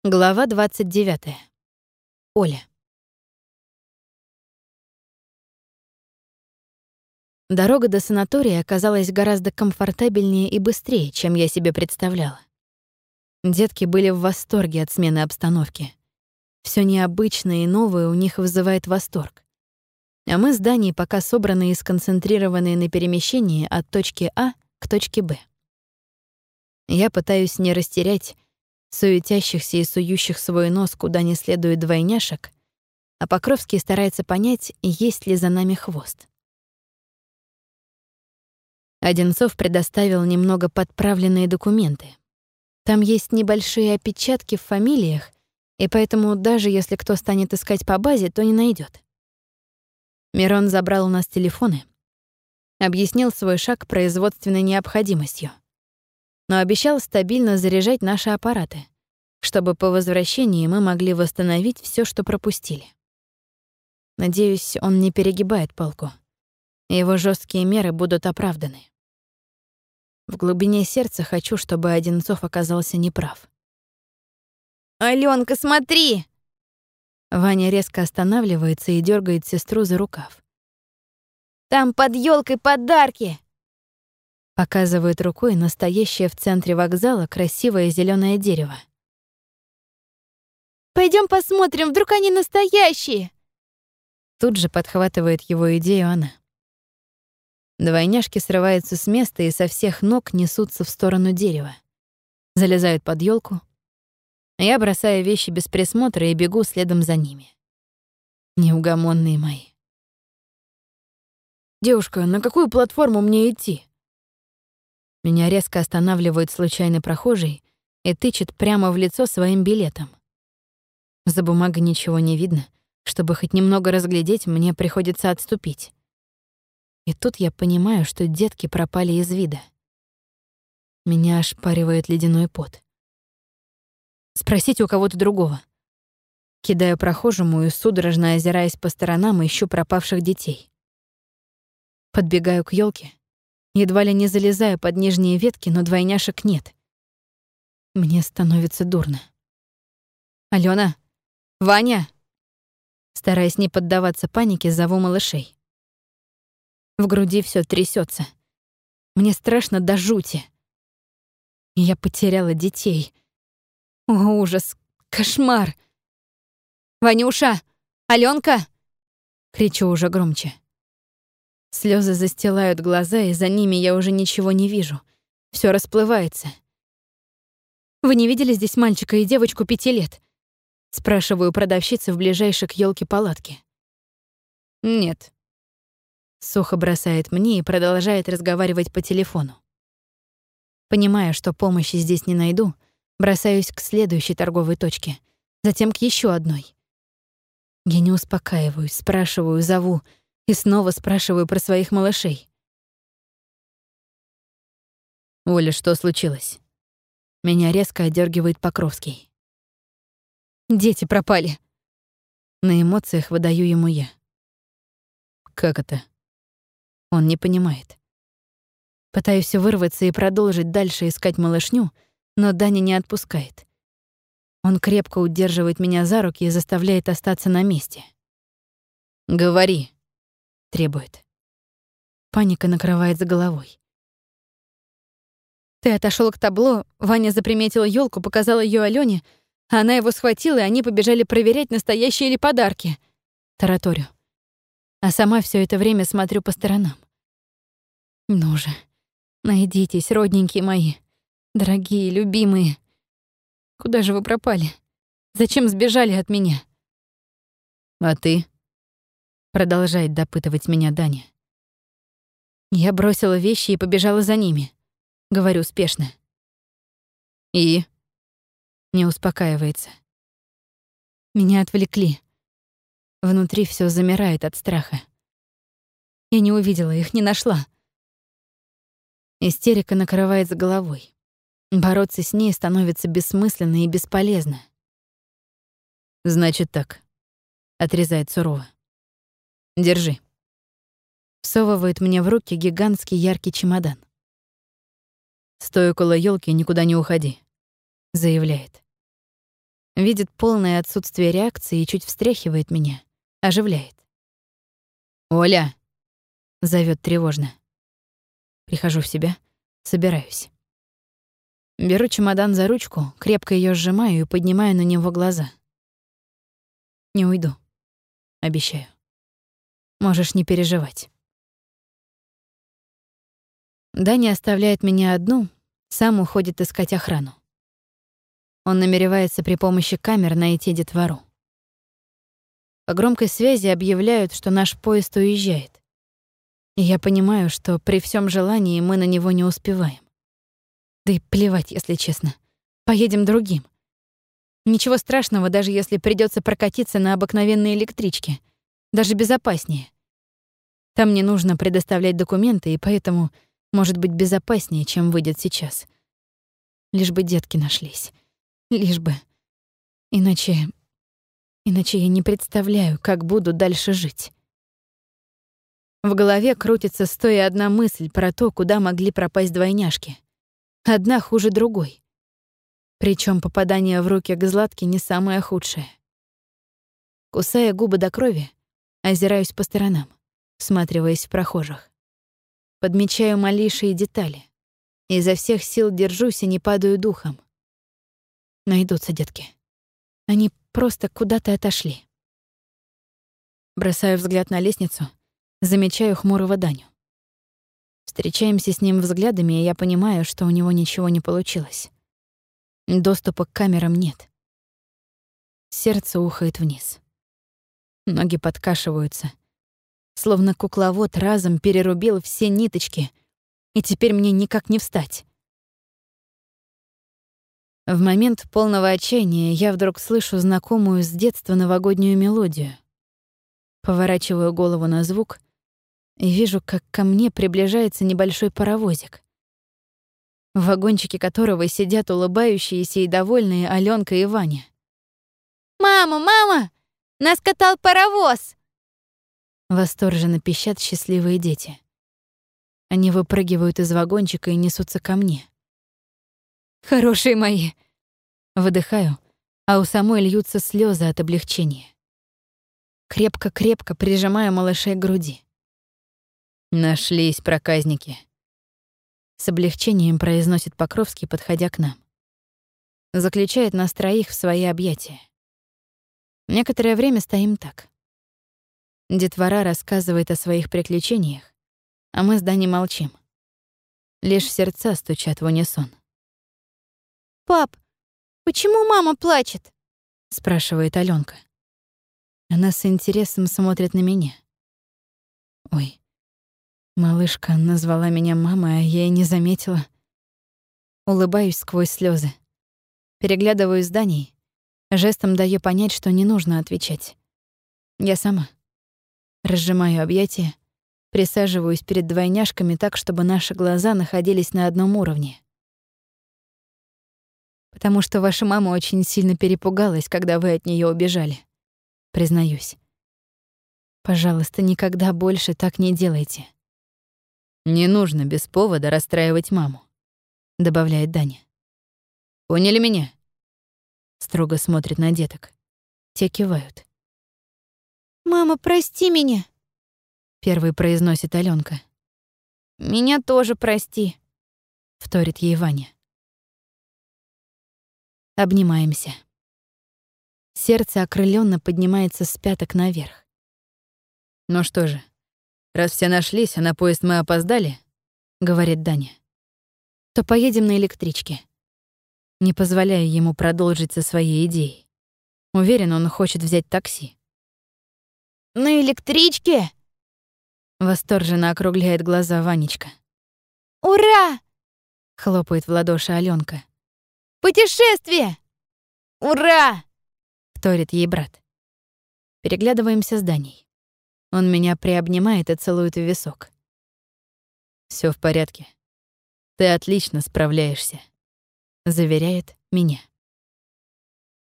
Глава 29. Оля. Дорога до санатория оказалась гораздо комфортабельнее и быстрее, чем я себе представляла. Детки были в восторге от смены обстановки. Всё необычное и новое у них вызывает восторг. А мы с Даней пока собранные и сконцентрированные на перемещении от точки А к точке Б. Я пытаюсь не растерять суетящихся и сующих свой нос куда не следует двойняшек, а Покровский старается понять, есть ли за нами хвост. Одинцов предоставил немного подправленные документы. Там есть небольшие опечатки в фамилиях, и поэтому даже если кто станет искать по базе, то не найдет. Мирон забрал у нас телефоны, объяснил свой шаг производственной необходимостью, но обещал стабильно заряжать наши аппараты, чтобы по возвращении мы могли восстановить всё, что пропустили. Надеюсь, он не перегибает палку. Его жёсткие меры будут оправданы. В глубине сердца хочу, чтобы Одинцов оказался неправ. «Алёнка, смотри!» Ваня резко останавливается и дёргает сестру за рукав. «Там под ёлкой подарки!» Показывает рукой настоящее в центре вокзала красивое зелёное дерево. «Пойдём посмотрим, вдруг они настоящие!» Тут же подхватывает его идею она. Двойняшки срываются с места и со всех ног несутся в сторону дерева. Залезают под ёлку. Я бросаю вещи без присмотра и бегу следом за ними. Неугомонные мои. «Девушка, на какую платформу мне идти?» Меня резко останавливает случайный прохожий и тычет прямо в лицо своим билетом. За бумагой ничего не видно. Чтобы хоть немного разглядеть, мне приходится отступить. И тут я понимаю, что детки пропали из вида. Меня ошпаривает ледяной пот. Спросите у кого-то другого. Кидаю прохожему и, судорожно озираясь по сторонам, ищу пропавших детей. Подбегаю к ёлке, едва ли не залезаю под нижние ветки, но двойняшек нет. Мне становится дурно. «Алёна! Ваня!» Стараясь не поддаваться панике, зову малышей. В груди всё трясётся. Мне страшно до жути. Я потеряла детей. О, ужас! Кошмар! «Ванюша! Алёнка!» Кричу уже громче. Слёзы застилают глаза, и за ними я уже ничего не вижу. Всё расплывается. «Вы не видели здесь мальчика и девочку 5 лет?» Спрашиваю продавщицы в ближайшей к ёлке палатке. «Нет». Сухо бросает мне и продолжает разговаривать по телефону. Понимая, что помощи здесь не найду, бросаюсь к следующей торговой точке, затем к ещё одной. Я не успокаиваюсь, спрашиваю, зову и снова спрашиваю про своих малышей. «Оля, что случилось?» Меня резко одёргивает Покровский. «Дети пропали». На эмоциях выдаю ему я. «Как это?» Он не понимает. Пытаюсь вырваться и продолжить дальше искать малышню, но Даня не отпускает. Он крепко удерживает меня за руки и заставляет остаться на месте. «Говори», — требует. Паника накрывает с головой. «Ты отошёл к табло, Ваня заприметил ёлку, показал её Алёне, а она его схватила, и они побежали проверять, настоящие ли подарки», — тараторю. А сама всё это время смотрю по сторонам. «Ну же, найдитесь, родненькие мои, дорогие, любимые. Куда же вы пропали? Зачем сбежали от меня?» «А ты?» — продолжает допытывать меня Даня. Я бросила вещи и побежала за ними. Говорю спешно. «И?» Не успокаивается. Меня отвлекли. Внутри всё замирает от страха. Я не увидела их, не нашла. Истерика накрывает с головой. Бороться с ней становится бессмысленно и бесполезно. «Значит так», — отрезает сурово. «Держи». Всовывает мне в руки гигантский яркий чемодан. «Стой около ёлки, никуда не уходи», — заявляет. Видит полное отсутствие реакции и чуть встряхивает меня, оживляет. «Оля!» — зовёт тревожно. Прихожу в себя, собираюсь. Беру чемодан за ручку, крепко её сжимаю и поднимаю на него глаза. Не уйду. Обещаю. Можешь не переживать. Даня оставляет меня одну, сам уходит искать охрану. Он намеревается при помощи камер найти детвору. По громкой связи объявляют, что наш поезд уезжает. И я понимаю, что при всем желании мы на него не успеваем. Да и плевать, если честно. Поедем другим. Ничего страшного, даже если придется прокатиться на обыкновенной электричке. Даже безопаснее. Там не нужно предоставлять документы, и поэтому может быть безопаснее, чем выйдет сейчас. Лишь бы детки нашлись. Лишь бы. Иначе я не представляю, как буду дальше жить. В голове крутится 101 мысль про то, куда могли пропасть двойняшки. Одна хуже другой. Причем попадание в руки к Златке не самое худшее. Кусая губы до крови, озираюсь по сторонам, всматриваясь в прохожих. Подмечаю малейшие детали. Изо всех сил держусь и не падаю духом. Найдутся детки. Они просто куда-то отошли. Бросаю взгляд на лестницу, замечаю хмурого Даню. Встречаемся с ним взглядами, и я понимаю, что у него ничего не получилось. Доступа к камерам нет. Сердце ухает вниз. Ноги подкашиваются. Словно кукловод разом перерубил все ниточки, и теперь мне никак не встать. В момент полного отчаяния я вдруг слышу знакомую с детства новогоднюю мелодию. Поворачиваю голову на звук и вижу, как ко мне приближается небольшой паровозик, в вагончике которого сидят улыбающиеся и довольные Алёнка и Ваня. «Мама, мама! Нас катал паровоз!» Восторженно пищат счастливые дети. Они выпрыгивают из вагончика и несутся ко мне. «Хорошие мои!» Выдыхаю, а у самой льются слезы от облегчения. Крепко-крепко прижимаю малышей к груди. «Нашлись проказники!» С облегчением произносит Покровский, подходя к нам. Заключает нас троих в свои объятия. Некоторое время стоим так. Детвора рассказывает о своих приключениях, а мы с Даней молчим. Лишь сердца стучат в унисон. «Пап, почему мама плачет?» — спрашивает Алёнка. Она с интересом смотрит на меня. Ой, малышка назвала меня мамой, а я и не заметила. Улыбаюсь сквозь слезы. Переглядываюсь с Даней, жестом даю понять, что не нужно отвечать. Я сама. Разжимаю объятия, присаживаюсь перед двойняшками так, чтобы наши глаза находились на одном уровне. Потому что ваша мама очень сильно перепугалась, когда вы от неё убежали. Признаюсь. Пожалуйста, никогда больше так не делайте. «Не нужно без повода расстраивать маму», — добавляет Даня. «Поняли меня?» Строго смотрит на деток. Те кивают. «Мама, прости меня!» — первый произносит Алёнка. «Меня тоже прости!» — вторит ей Ваня. Обнимаемся. Сердце окрылённо поднимается с пяток наверх. «Ну что же, раз все нашлись, а на поезд мы опоздали», — говорит Даня, — «то поедем на электричке». Не позволяя ему продолжить со своей идеей. Уверен, он хочет взять такси. «На электричке?» — восторженно округляет глаза Ванечка. «Ура!» — хлопает в ладоши Алёнка. «Путешествие! Ура!» — вторит ей брат. Переглядываемся с Даней. Он меня приобнимает и целует в висок. «Всё в порядке. Ты отлично справляешься», — заверяет меня.